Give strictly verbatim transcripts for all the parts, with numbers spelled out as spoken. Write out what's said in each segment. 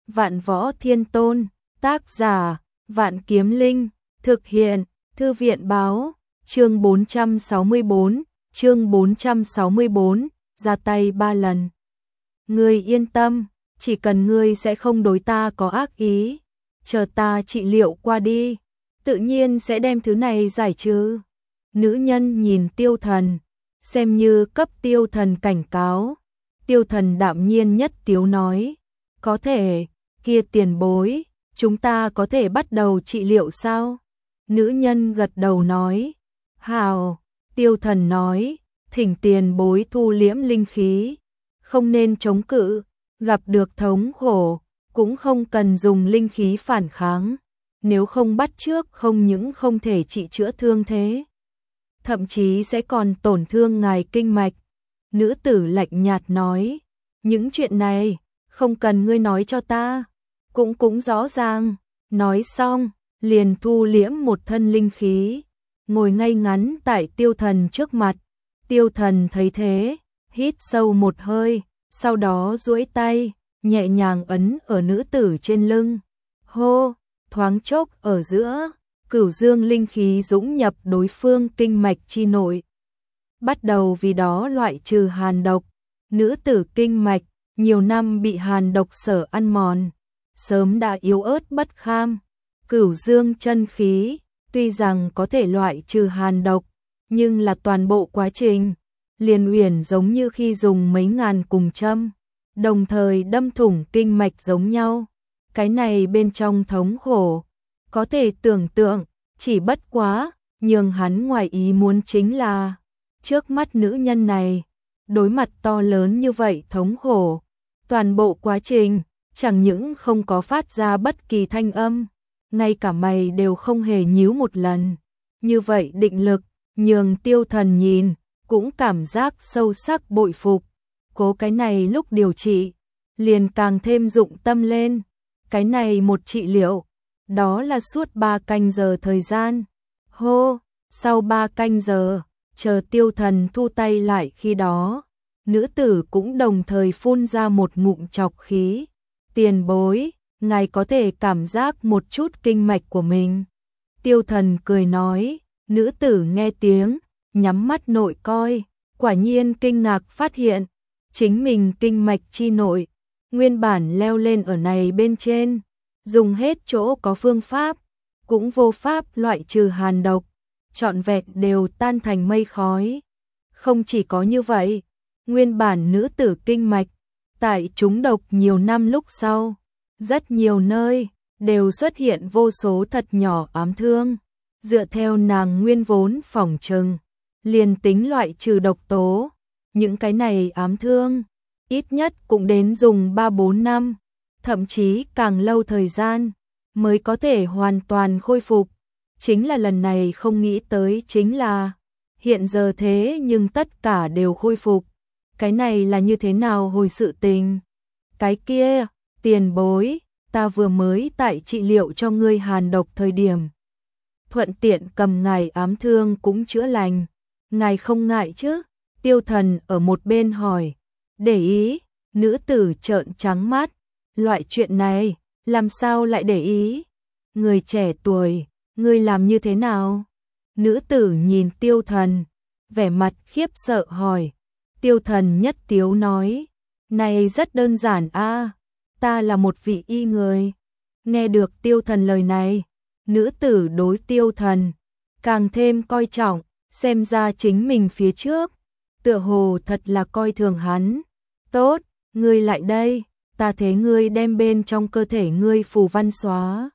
Vạn Võ Thiên Tôn, tác giả, Vạn Kiếm Linh, thực hiện, Thư viện báo, chương bốn trăm sáu mươi tư, chương bốn trăm sáu mươi tư, ra tay ba lần. Ngươi yên tâm, chỉ cần ngươi sẽ không đối ta có ác ý, chờ ta trị liệu qua đi, tự nhiên sẽ đem thứ này giải trừ. Nữ nhân nhìn Tiêu Thần, xem như cấp Tiêu Thần cảnh cáo. Tiêu Thần đạm nhiên nhất tiếu nói, có thể, kia tiền bối, chúng ta có thể bắt đầu trị liệu sao? Nữ nhân gật đầu nói, hào. Tiêu Thần nói, thỉnh tiền bối thu liễm linh khí, không nên chống cự, gặp được thống khổ, cũng không cần dùng linh khí phản kháng, nếu không bắt trước không những không thể trị chữa thương thế, thậm chí sẽ còn tổn thương ngài kinh mạch. Nữ tử lạnh nhạt nói, những chuyện này, không cần ngươi nói cho ta, cũng cũng rõ ràng. Nói xong, liền thu liễm một thân linh khí, ngồi ngay ngắn tại Tiêu Thần trước mặt. Tiêu Thần thấy thế, hít sâu một hơi, sau đó duỗi tay, nhẹ nhàng ấn ở nữ tử trên lưng. Hô, thoáng chốc ở giữa, cửu dương linh khí dũng nhập đối phương kinh mạch chi nội, bắt đầu vì đó loại trừ hàn độc. Nữ tử kinh mạch, nhiều năm bị hàn độc sở ăn mòn, sớm đã yếu ớt bất kham. Cửu dương chân khí, tuy rằng có thể loại trừ hàn độc, nhưng là toàn bộ quá trình, liền uyển giống như khi dùng mấy ngàn cùng châm, đồng thời đâm thủng kinh mạch giống nhau. Cái này bên trong thống khổ, có thể tưởng tượng, chỉ bất quá, nhường hắn ngoài ý muốn chính là, trước mắt nữ nhân này, đối mặt to lớn như vậy thống khổ, toàn bộ quá trình, chẳng những không có phát ra bất kỳ thanh âm, ngay cả mày đều không hề nhíu một lần. Như vậy định lực, nhường Tiêu Thần nhìn, cũng cảm giác sâu sắc bội phục. Cố cái này lúc điều trị, liền càng thêm dụng tâm lên. Cái này một trị liệu, đó là suốt ba canh giờ thời gian. Hô, sau ba canh giờ, chờ Tiêu Thần thu tay lại khi đó, nữ tử cũng đồng thời phun ra một ngụm trọc khí. Tiền bối, ngài có thể cảm giác một chút kinh mạch của mình. Tiêu Thần cười nói, nữ tử nghe tiếng, nhắm mắt nội coi, quả nhiên kinh ngạc phát hiện, chính mình kinh mạch chi nội, nguyên bản leo lên ở này bên trên, dùng hết chỗ có phương pháp, cũng vô pháp loại trừ hàn độc, trọn vẹn đều tan thành mây khói. Không chỉ có như vậy, nguyên bản nữ tử kinh mạch, tại trúng độc nhiều năm lúc sau, rất nhiều nơi, đều xuất hiện vô số thật nhỏ ám thương. Dựa theo nàng nguyên vốn phỏng chừng, liền tính loại trừ độc tố, những cái này ám thương, ít nhất cũng đến dùng ba bốn năm, thậm chí càng lâu thời gian, mới có thể hoàn toàn khôi phục. Chính là lần này không nghĩ tới chính là, hiện giờ thế nhưng tất cả đều khôi phục. Cái này là như thế nào hồi sự tình? Cái kia, tiền bối, ta vừa mới tại trị liệu cho ngươi hàn độc thời điểm, thuận tiện cầm ngài ám thương cũng chữa lành, ngài không ngại chứ? Tiêu Thần ở một bên hỏi. Để ý? Nữ tử trợn trắng mắt, loại chuyện này, làm sao lại để ý? Người trẻ tuổi, ngươi làm như thế nào? Nữ tử nhìn Tiêu Thần, vẻ mặt khiếp sợ hỏi. Tiêu Thần nhất tiếu nói, này rất đơn giản a, ta là một vị y người. Nghe được Tiêu Thần lời này, nữ tử đối Tiêu Thần càng thêm coi trọng, xem ra chính mình phía trước, tựa hồ thật là coi thường hắn. Tốt, ngươi lại đây, ta thế ngươi đem bên trong cơ thể ngươi phù văn xóa.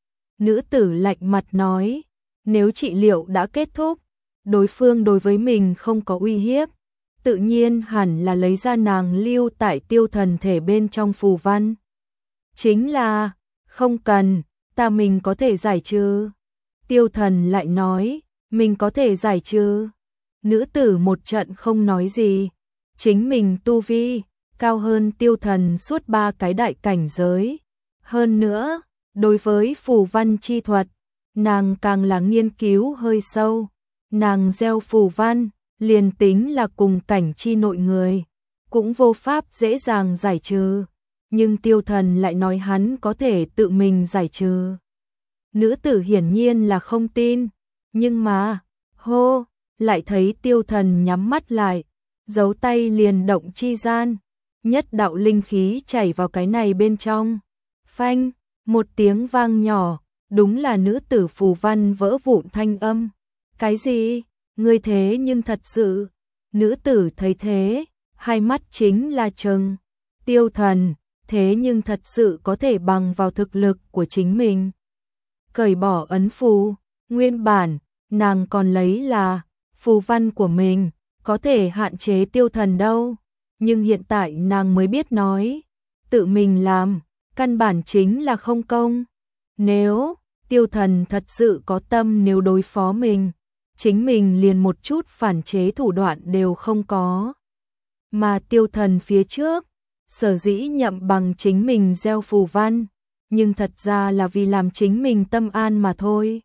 Nữ tử lạnh mặt nói, nếu trị liệu đã kết thúc, đối phương đối với mình không có uy hiếp, tự nhiên hẳn là lấy ra nàng lưu tại Tiêu Thần thể bên trong phù văn. Chính là, không cần, ta mình có thể giải trừ. Tiêu Thần lại nói, mình có thể giải trừ. Nữ tử một trận không nói gì, chính mình tu vi, cao hơn Tiêu Thần suốt ba cái đại cảnh giới. Hơn nữa, đối với phù văn chi thuật, nàng càng là nghiên cứu hơi sâu. Nàng gieo phù văn, liền tính là cùng cảnh chi nội người, cũng vô pháp dễ dàng giải trừ. nhưng Tiêu Thần lại nói hắn có thể tự mình giải trừ. Nữ tử hiển nhiên là không tin, nhưng mà, hô, lại thấy Tiêu Thần nhắm mắt lại, giấu tay liền động chi gian, nhất đạo linh khí chảy vào cái này bên trong. Phanh, một tiếng vang nhỏ, đúng là nữ tử phù văn vỡ vụn thanh âm. Cái gì? Ngươi thế nhưng thật sự. Nữ tử thấy thế, hai mắt chính là trừng. Tiêu Thần, thế nhưng thật sự có thể bằng vào thực lực của chính mình. Cởi bỏ ấn phù, nguyên bản, nàng còn lấy là phù văn của mình, có thể hạn chế Tiêu Thần đâu. Nhưng hiện tại nàng mới biết nói, tự mình làm, căn bản chính là không công. Nếu Tiêu Thần thật sự có tâm nếu đối phó mình, chính mình liền một chút phản chế thủ đoạn đều không có. Mà Tiêu Thần phía trước, sở dĩ nhậm bằng chính mình gieo phù văn, nhưng thật ra là vì làm chính mình tâm an mà thôi.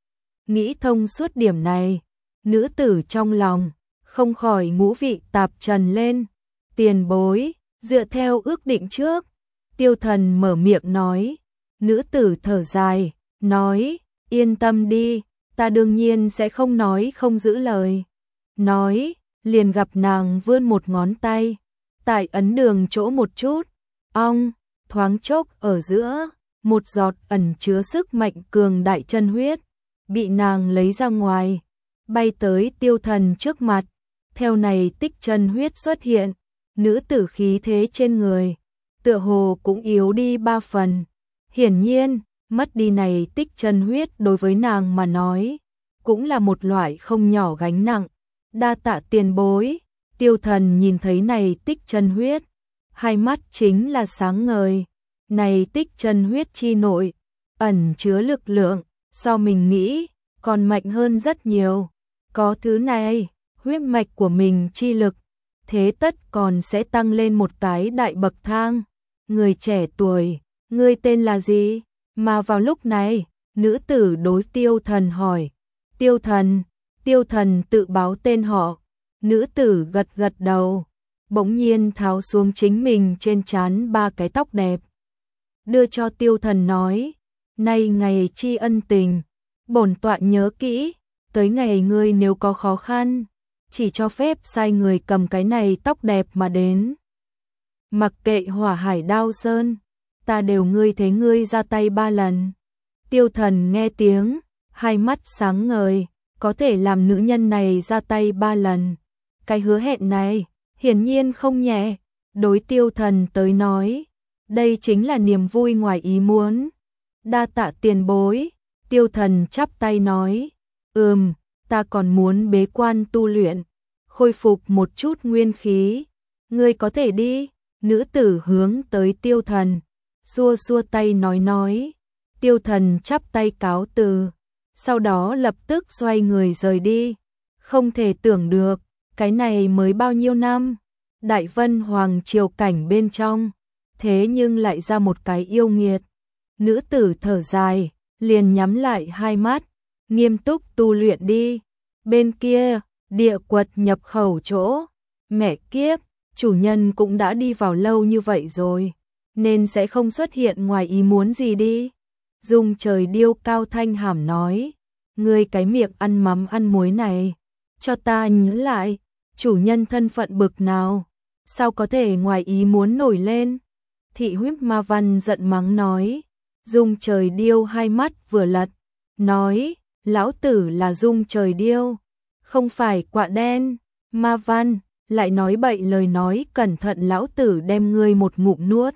Nghĩ thông suốt điểm này, nữ tử trong lòng, không khỏi ngũ vị tạp trần lên. Tiền bối, dựa theo ước định trước, Tiêu Thần mở miệng nói, nữ tử thở dài, nói, yên tâm đi, ta đương nhiên sẽ không nói không giữ lời. Nói, liền gặp nàng vươn một ngón tay, tại ấn đường chỗ một chút, ong, thoáng chốc ở giữa, một giọt ẩn chứa sức mạnh cường đại chân huyết, bị nàng lấy ra ngoài, bay tới Tiêu Thần trước mặt. Theo này tích chân huyết xuất hiện, nữ tử khí thế trên người, tựa hồ cũng yếu đi ba phần. Hiển nhiên, mất đi này tích chân huyết đối với nàng mà nói, cũng là một loại không nhỏ gánh nặng. Đa tạ tiền bối. Tiêu Thần nhìn thấy này tích chân huyết, hai mắt chính là sáng ngời. Này tích chân huyết chi nội, ẩn chứa lực lượng, so mình nghĩ, còn mạnh hơn rất nhiều. Có thứ này, huyết mạch của mình chi lực, thế tất còn sẽ tăng lên một cái đại bậc thang. Người trẻ tuổi, ngươi tên là gì? Mà vào lúc này, nữ tử đối Tiêu Thần hỏi. Tiêu Thần, Tiêu Thần tự báo tên họ. Nữ tử gật gật đầu, bỗng nhiên tháo xuống chính mình trên trán ba cái tóc đẹp. Đưa cho Tiêu Thần nói, nay ngày tri ân tình, bổn tọa nhớ kỹ, tới ngày ngươi nếu có khó khăn, chỉ cho phép sai người cầm cái này tóc đẹp mà đến. Mặc kệ hỏa hải đao sơn, ta đều ngươi thế ngươi ra tay ba lần. Tiêu Thần nghe tiếng, hai mắt sáng ngời, có thể làm nữ nhân này ra tay ba lần. Cái hứa hẹn này, hiển nhiên không nhẹ, đối Tiêu Thần tới nói, đây chính là niềm vui ngoài ý muốn. Đa tạ tiền bối. Tiêu Thần chắp tay nói, ừm, ta còn muốn bế quan tu luyện, khôi phục một chút nguyên khí. Ngươi có thể đi. Nữ tử hướng tới Tiêu Thần, xua xua tay nói nói. Tiêu Thần chắp tay cáo từ, sau đó lập tức xoay người rời đi. Không thể tưởng được, cái này mới bao nhiêu năm, Đại Vân Hoàng triều cảnh bên trong, thế nhưng lại ra một cái yêu nghiệt. Nữ tử thở dài, liền nhắm lại hai mắt, nghiêm túc tu luyện đi. Bên kia, địa quật nhập khẩu chỗ, mẹ kiếp, chủ nhân cũng đã đi vào lâu như vậy rồi, nên sẽ không xuất hiện ngoài ý muốn gì đi. Dung Trời Điêu cao thanh hàm nói, ngươi cái miệng ăn mắm ăn muối này, cho ta nhớ lại, chủ nhân thân phận bực nào, sao có thể ngoài ý muốn nổi lên. Thị huyết ma văn giận mắng nói. Dung Trời Điêu hai mắt vừa lật, nói, lão tử là Dung Trời Điêu, không phải quạ đen. Ma văn lại nói bậy lời nói, cẩn thận lão tử đem ngươi một ngụm nuốt.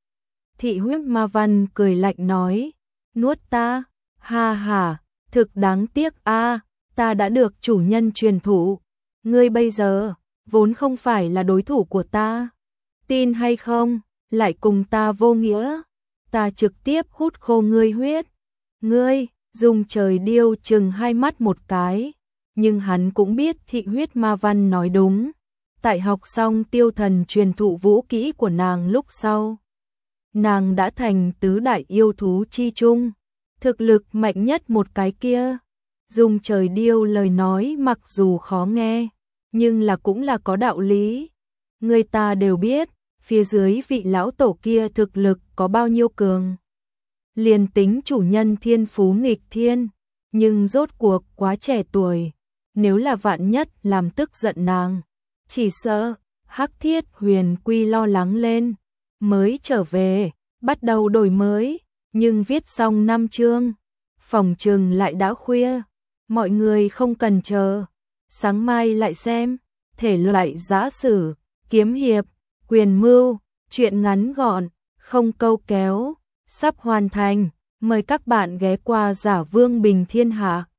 Thị huyết ma văn cười lạnh nói, nuốt ta, ha ha, thực đáng tiếc a, ta đã được chủ nhân truyền thụ, ngươi bây giờ vốn không phải là đối thủ của ta, tin hay không, lại cùng ta vô nghĩa, ta trực tiếp hút khô ngươi huyết. Ngươi, Dung Trời Điêu chừng hai mắt một cái, nhưng hắn cũng biết thị huyết ma văn nói đúng. Tại học xong Tiêu Thần truyền thụ vũ kỹ của nàng lúc sau, nàng đã thành tứ đại yêu thú chi chung, thực lực mạnh nhất một cái kia. Dung Trời Điêu lời nói mặc dù khó nghe, nhưng là cũng là có đạo lý. Người ta đều biết, phía dưới vị lão tổ kia thực lực có bao nhiêu cường. Liền tính chủ nhân thiên phú nghịch thiên, nhưng rốt cuộc quá trẻ tuổi, nếu là vạn nhất làm tức giận nàng, chỉ sợ Hắc Thiết Huyền Quy lo lắng lên, mới trở về, bắt đầu đổi mới, nhưng viết xong năm chương, phòng trừng lại đã khuya, mọi người không cần chờ, sáng mai lại xem, thể loại giã sử, kiếm hiệp, quyền mưu, truyện ngắn gọn, không câu kéo, sắp hoàn thành, mời các bạn ghé qua Giả Vương Bình Thiên Hạ.